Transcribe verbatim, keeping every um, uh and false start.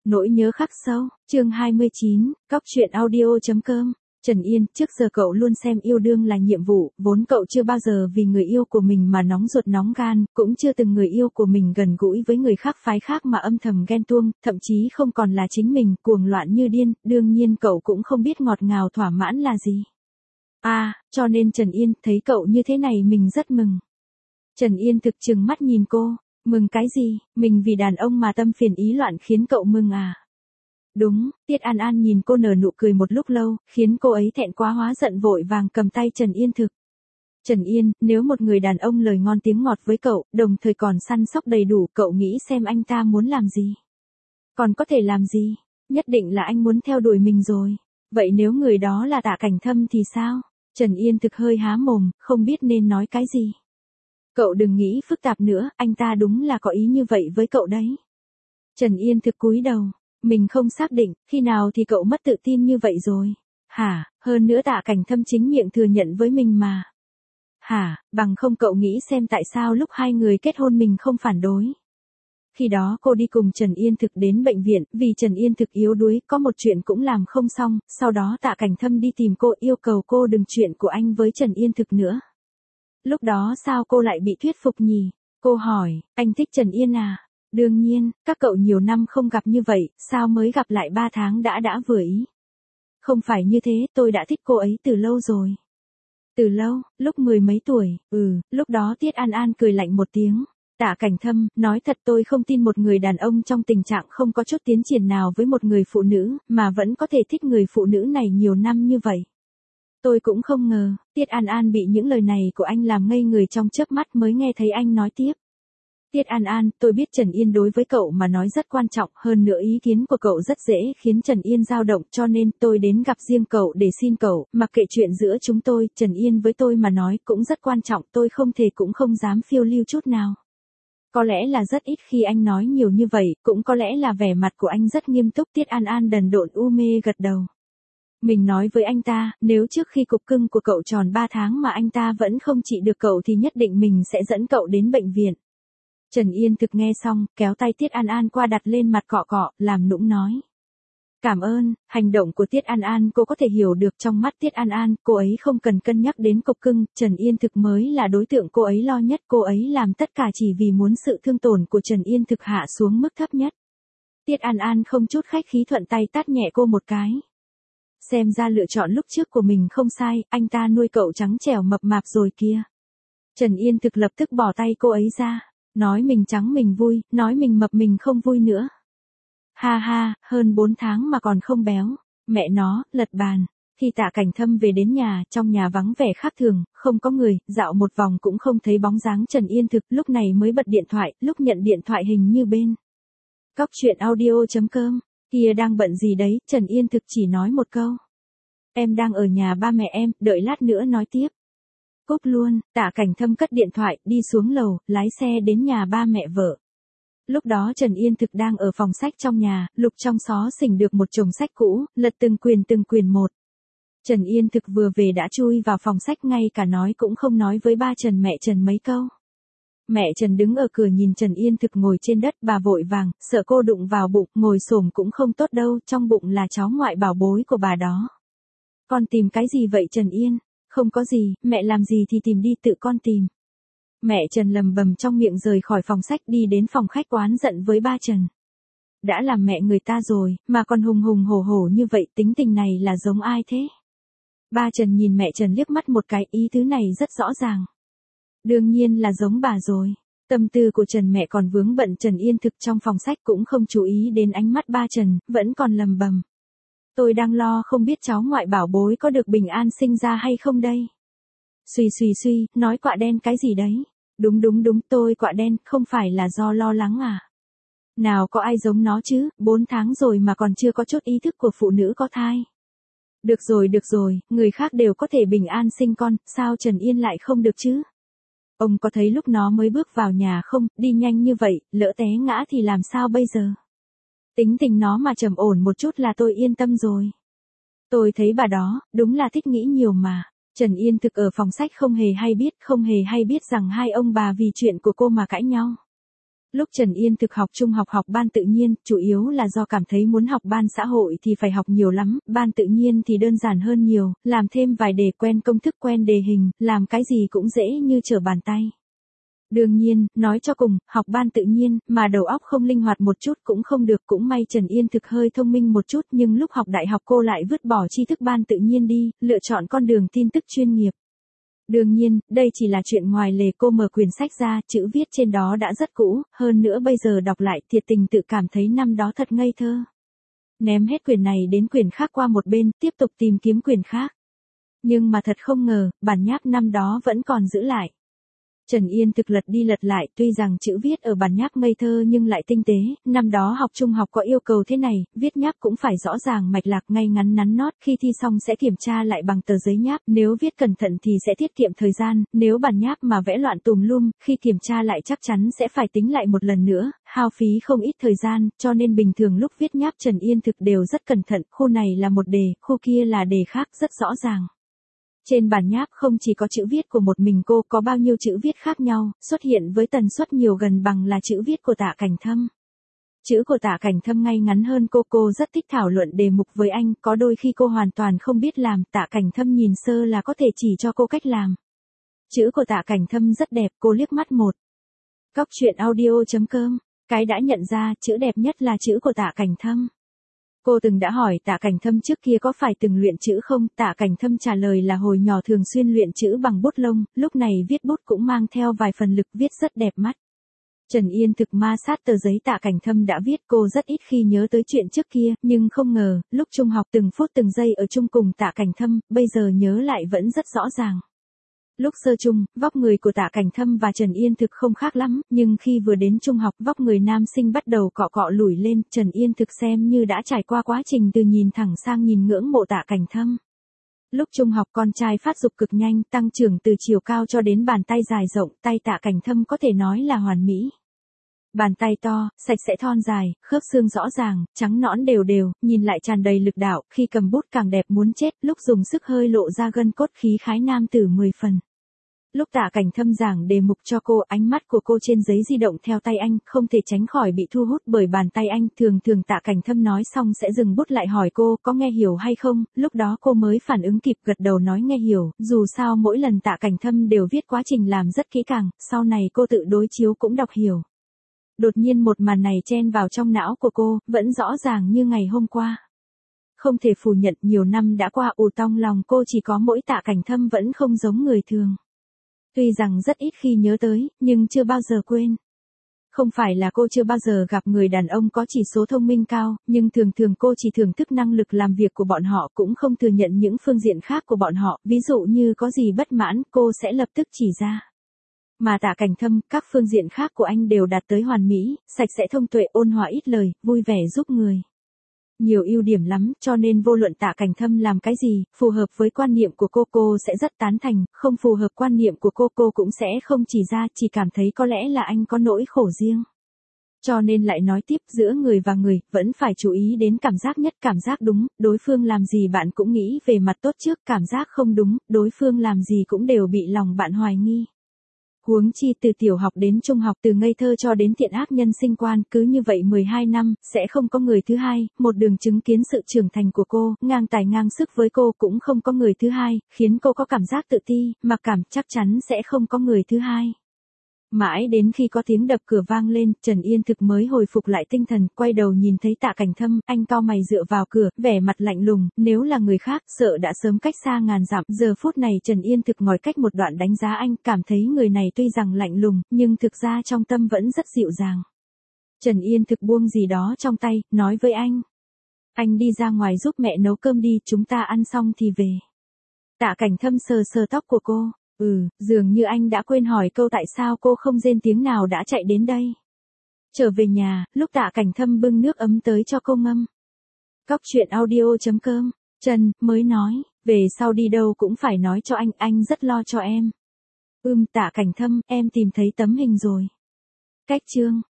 Nỗi nhớ khắc sâu, chương hai mươi chín, cóc truyện audio.com. Trần Yên, trước giờ cậu luôn xem yêu đương là nhiệm vụ, vốn cậu chưa bao giờ vì người yêu của mình mà nóng ruột nóng gan, cũng chưa từng người yêu của mình gần gũi với người khác phái khác mà âm thầm ghen tuông, thậm chí không còn là chính mình, cuồng loạn như điên, đương nhiên cậu cũng không biết ngọt ngào thỏa mãn là gì. À, cho nên Trần Yên thấy cậu như thế này mình rất mừng. Trần Yên thực trừng mắt nhìn cô, mừng cái gì, mình vì đàn ông mà tâm phiền ý loạn khiến cậu mừng à? Đúng, Tiết An An nhìn cô nở nụ cười một lúc lâu, khiến cô ấy thẹn quá hóa giận vội vàng cầm tay Trần Yên thực. Trần Yên, nếu một người đàn ông lời ngon tiếng ngọt với cậu, đồng thời còn săn sóc đầy đủ, cậu nghĩ xem anh ta muốn làm gì? Còn có thể làm gì? Nhất định là anh muốn theo đuổi mình rồi. Vậy nếu người đó là Tạ Cảnh Thâm thì sao? Trần Yên thực hơi há mồm, không biết nên nói cái gì. Cậu đừng nghĩ phức tạp nữa, anh ta đúng là có ý như vậy với cậu đấy. Trần Yên thực cúi đầu. Mình không xác định, khi nào thì cậu mất tự tin như vậy rồi? Hả, hơn nữa Tạ Cảnh Thâm chính miệng thừa nhận với mình mà. Hả, bằng không cậu nghĩ xem tại sao lúc hai người kết hôn mình không phản đối. Khi đó cô đi cùng Trần Yên thực đến bệnh viện, vì Trần Yên thực yếu đuối, có một chuyện cũng làm không xong, sau đó Tạ Cảnh Thâm đi tìm cô yêu cầu cô đừng chuyện của anh với Trần Yên thực nữa. Lúc đó sao cô lại bị thuyết phục nhỉ? Cô hỏi, anh thích Trần Yên à? Đương nhiên, các cậu nhiều năm không gặp như vậy, sao mới gặp lại ba tháng đã đã vừa ý. Không phải như thế, tôi đã thích cô ấy từ lâu rồi. Từ lâu, lúc mười mấy tuổi, ừ, lúc đó Tiết An An cười lạnh một tiếng. Tạ Cảnh Thâm, nói thật tôi không tin một người đàn ông trong tình trạng không có chút tiến triển nào với một người phụ nữ, mà vẫn có thể thích người phụ nữ này nhiều năm như vậy. Tôi cũng không ngờ, Tiết An An bị những lời này của anh làm ngây người trong chớp mắt mới nghe thấy anh nói tiếp. Tiết An An, tôi biết Trần Yên đối với cậu mà nói rất quan trọng, hơn nữa ý kiến của cậu rất dễ khiến Trần Yên dao động, cho nên tôi đến gặp riêng cậu để xin cậu, mặc kệ chuyện giữa chúng tôi, Trần Yên với tôi mà nói cũng rất quan trọng, tôi không thể cũng không dám phiêu lưu chút nào. Có lẽ là rất ít khi anh nói nhiều như vậy, cũng có lẽ là vẻ mặt của anh rất nghiêm túc. Tiết An An đần độn u mê gật đầu. Mình nói với anh ta, nếu trước khi cục cưng của cậu tròn ba tháng mà anh ta vẫn không trị được cậu thì nhất định mình sẽ dẫn cậu đến bệnh viện. Trần Yên thực nghe xong, kéo tay Tiết An An qua đặt lên mặt cọ cọ, làm nũng nói. Cảm ơn, hành động của Tiết An An cô có thể hiểu được. Trong mắt Tiết An An, cô ấy không cần cân nhắc đến cục cưng, Trần Yên thực mới là đối tượng cô ấy lo nhất, cô ấy làm tất cả chỉ vì muốn sự thương tổn của Trần Yên thực hạ xuống mức thấp nhất. Tiết An An không chút khách khí thuận tay tát nhẹ cô một cái. Xem ra lựa chọn lúc trước của mình không sai, anh ta nuôi cậu trắng trẻo mập mạp rồi kia. Trần Yên thực lập tức bỏ tay cô ấy ra. Nói mình trắng mình vui, nói mình mập mình không vui nữa. Ha ha, hơn bốn tháng mà còn không béo. Mẹ nó, lật bàn. Khi Tạ Cảnh Thâm về đến nhà, trong nhà vắng vẻ khác thường, không có người, dạo một vòng cũng không thấy bóng dáng Trần Yên thực, lúc này mới bật điện thoại, lúc nhận điện thoại hình như bên. Cóc truyện audio.com, kia đang bận gì đấy, Trần Yên thực chỉ nói một câu. Em đang ở nhà ba mẹ em, đợi lát nữa nói tiếp. Cúp luôn, Tạ Cảnh Thâm cất điện thoại, đi xuống lầu, lái xe đến nhà ba mẹ vợ. Lúc đó Trần Yên thực đang ở phòng sách trong nhà, lục trong xó xỉnh được một chồng sách cũ, lật từng quyền từng quyền một. Trần Yên thực vừa về đã chui vào phòng sách, ngay cả nói cũng không nói với ba Trần mẹ Trần mấy câu. Mẹ Trần đứng ở cửa nhìn Trần Yên thực ngồi trên đất, bà vội vàng, sợ cô đụng vào bụng, ngồi xổm cũng không tốt đâu, trong bụng là cháu ngoại bảo bối của bà đó. Con tìm cái gì vậy Trần Yên? Không có gì, mẹ làm gì thì tìm đi, tự con tìm. Mẹ Trần lầm bầm trong miệng rời khỏi phòng sách đi đến phòng khách oán giận với ba Trần. Đã làm mẹ người ta rồi, mà còn hùng hùng hổ hổ như vậy, tính tình này là giống ai thế? Ba Trần nhìn mẹ Trần liếc mắt một cái, ý tứ này rất rõ ràng. Đương nhiên là giống bà rồi. Tâm tư của Trần mẹ còn vướng bận Trần Yên thực trong phòng sách cũng không chú ý đến ánh mắt ba Trần, vẫn còn lầm bầm. Tôi đang lo không biết cháu ngoại bảo bối có được bình an sinh ra hay không đây. Suy suy suy, nói quạ đen cái gì đấy. Đúng đúng đúng, tôi quạ đen, không phải là do lo lắng à. Nào có ai giống nó chứ, bốn tháng rồi mà còn chưa có chút ý thức của phụ nữ có thai. Được rồi được rồi, người khác đều có thể bình an sinh con, sao Trần Yên lại không được chứ? Ông có thấy lúc nó mới bước vào nhà không, đi nhanh như vậy, lỡ té ngã thì làm sao bây giờ? Tính tình nó mà trầm ổn một chút là tôi yên tâm rồi. Tôi thấy bà đó, đúng là thích nghĩ nhiều mà. Trần Yên thực ở phòng sách không hề hay biết, không hề hay biết rằng hai ông bà vì chuyện của cô mà cãi nhau. Lúc Trần Yên thực học trung học học ban tự nhiên, chủ yếu là do cảm thấy muốn học ban xã hội thì phải học nhiều lắm, ban tự nhiên thì đơn giản hơn nhiều, làm thêm vài đề quen công thức quen đề hình, làm cái gì cũng dễ như trở bàn tay. Đương nhiên, nói cho cùng, học ban tự nhiên, mà đầu óc không linh hoạt một chút cũng không được, cũng may Trần Yên thực hơi thông minh một chút nhưng lúc học đại học cô lại vứt bỏ tri thức ban tự nhiên đi, lựa chọn con đường tin tức chuyên nghiệp. Đương nhiên, đây chỉ là chuyện ngoài lề, cô mở quyển sách ra, chữ viết trên đó đã rất cũ, hơn nữa bây giờ đọc lại thiệt tình tự cảm thấy năm đó thật ngây thơ. Ném hết quyển này đến quyển khác qua một bên, tiếp tục tìm kiếm quyển khác. Nhưng mà thật không ngờ, bản nháp năm đó vẫn còn giữ lại. Trần Yên thực lật đi lật lại, tuy rằng chữ viết ở bản nháp ngây thơ nhưng lại tinh tế, năm đó học trung học có yêu cầu thế này, viết nháp cũng phải rõ ràng mạch lạc ngay ngắn nắn nót, khi thi xong sẽ kiểm tra lại bằng tờ giấy nháp, nếu viết cẩn thận thì sẽ tiết kiệm thời gian, nếu bản nháp mà vẽ loạn tùm lum, khi kiểm tra lại chắc chắn sẽ phải tính lại một lần nữa, hao phí không ít thời gian, cho nên bình thường lúc viết nháp Trần Yên thực đều rất cẩn thận, khu này là một đề, khu kia là đề khác, rất rõ ràng. Trên bản nháp không chỉ có chữ viết của một mình cô, có bao nhiêu chữ viết khác nhau, xuất hiện với tần suất nhiều gần bằng là chữ viết của Tạ Cảnh Thâm. Chữ của Tạ Cảnh Thâm ngay ngắn hơn cô, cô rất thích thảo luận đề mục với anh, có đôi khi cô hoàn toàn không biết làm, Tạ Cảnh Thâm nhìn sơ là có thể chỉ cho cô cách làm. Chữ của Tạ Cảnh Thâm rất đẹp, cô liếc mắt một. Cóc truyện audio chấm com, cái đã nhận ra, chữ đẹp nhất là chữ của Tạ Cảnh Thâm. Cô từng đã hỏi Tạ Cảnh Thâm trước kia có phải từng luyện chữ không, Tạ Cảnh Thâm trả lời là hồi nhỏ thường xuyên luyện chữ bằng bút lông, lúc này viết bút cũng mang theo vài phần lực, viết rất đẹp mắt. Trần Yên thực ma sát tờ giấy Tạ Cảnh Thâm đã viết, cô rất ít khi nhớ tới chuyện trước kia, nhưng không ngờ, lúc trung học từng phút từng giây ở chung cùng Tạ Cảnh Thâm, bây giờ nhớ lại vẫn rất rõ ràng. Lúc sơ trung, vóc người của Tạ Cảnh Thâm và Trần Yên thực không khác lắm, nhưng khi vừa đến trung học vóc người nam sinh bắt đầu cọ cọ lủi lên, Trần Yên thực xem như đã trải qua quá trình từ nhìn thẳng sang nhìn ngưỡng mộ Tạ Cảnh Thâm. Lúc trung học con trai phát dục cực nhanh, tăng trưởng từ chiều cao cho đến bàn tay dài rộng, tay Tạ Cảnh Thâm có thể nói là hoàn mỹ. Bàn tay to, sạch sẽ thon dài, khớp xương rõ ràng, trắng nõn đều đều, nhìn lại tràn đầy lực đạo, khi cầm bút càng đẹp muốn chết, lúc dùng sức hơi lộ ra gân cốt khí khái nam tử mười phần. Lúc Tạ Cảnh Thâm giảng đề mục cho cô, ánh mắt của cô trên giấy di động theo tay anh, không thể tránh khỏi bị thu hút bởi bàn tay anh, thường thường Tạ Cảnh Thâm nói xong sẽ dừng bút lại hỏi cô có nghe hiểu hay không, lúc đó cô mới phản ứng kịp gật đầu nói nghe hiểu, dù sao mỗi lần Tạ Cảnh Thâm đều viết quá trình làm rất kỹ càng, sau này cô tự đối chiếu cũng đọc hiểu. Đột nhiên một màn này chen vào trong não của cô, vẫn rõ ràng như ngày hôm qua. Không thể phủ nhận nhiều năm đã qua, ù trong lòng cô chỉ có mỗi Tạ Cảnh Thâm vẫn không giống người thường. Tuy rằng rất ít khi nhớ tới, nhưng chưa bao giờ quên. Không phải là cô chưa bao giờ gặp người đàn ông có chỉ số thông minh cao, nhưng thường thường cô chỉ thưởng thức năng lực làm việc của bọn họ, cũng không thừa nhận những phương diện khác của bọn họ, ví dụ như có gì bất mãn, cô sẽ lập tức chỉ ra. Mà Tạ Cảnh Thâm, các phương diện khác của anh đều đạt tới hoàn mỹ, sạch sẽ thông tuệ, ôn hòa ít lời, vui vẻ giúp người. Nhiều ưu điểm lắm, cho nên vô luận Tạ Cảnh Thâm làm cái gì, phù hợp với quan niệm của cô, cô sẽ rất tán thành, không phù hợp quan niệm của cô, cô cũng sẽ không chỉ ra, chỉ cảm thấy có lẽ là anh có nỗi khổ riêng. Cho nên lại nói tiếp, giữa người và người, vẫn phải chú ý đến cảm giác nhất, cảm giác đúng, đối phương làm gì bạn cũng nghĩ về mặt tốt trước, cảm giác không đúng, đối phương làm gì cũng đều bị lòng bạn hoài nghi. Huống chi từ tiểu học đến trung học, từ ngây thơ cho đến thiện ác nhân sinh quan, cứ như vậy mười hai năm, sẽ không có người thứ hai, một đường chứng kiến sự trưởng thành của cô, ngang tài ngang sức với cô cũng không có người thứ hai, khiến cô có cảm giác tự ti, mặc cảm chắc chắn sẽ không có người thứ hai. Mãi đến khi có tiếng đập cửa vang lên, Trần Yên thực mới hồi phục lại tinh thần, quay đầu nhìn thấy Tạ Cảnh Thâm, anh cau mày dựa vào cửa, vẻ mặt lạnh lùng, nếu là người khác, sợ đã sớm cách xa ngàn dặm, giờ phút này Trần Yên thực ngồi cách một đoạn đánh giá anh, cảm thấy người này tuy rằng lạnh lùng, nhưng thực ra trong tâm vẫn rất dịu dàng. Trần Yên thực buông gì đó trong tay, nói với anh. Anh đi ra ngoài giúp mẹ nấu cơm đi, chúng ta ăn xong thì về. Tạ Cảnh Thâm sờ sờ tóc của cô. Ừ, dường như anh đã quên hỏi câu tại sao cô không rên tiếng nào đã chạy đến đây. Trở về nhà, lúc Tạ Cảnh Thâm bưng nước ấm tới cho cô ngâm. Cóc truyện audio chấm com, Trần, mới nói, về sau đi đâu cũng phải nói cho anh, anh rất lo cho em. Ừm, Tạ Cảnh Thâm, em tìm thấy tấm hình rồi. Cách chương.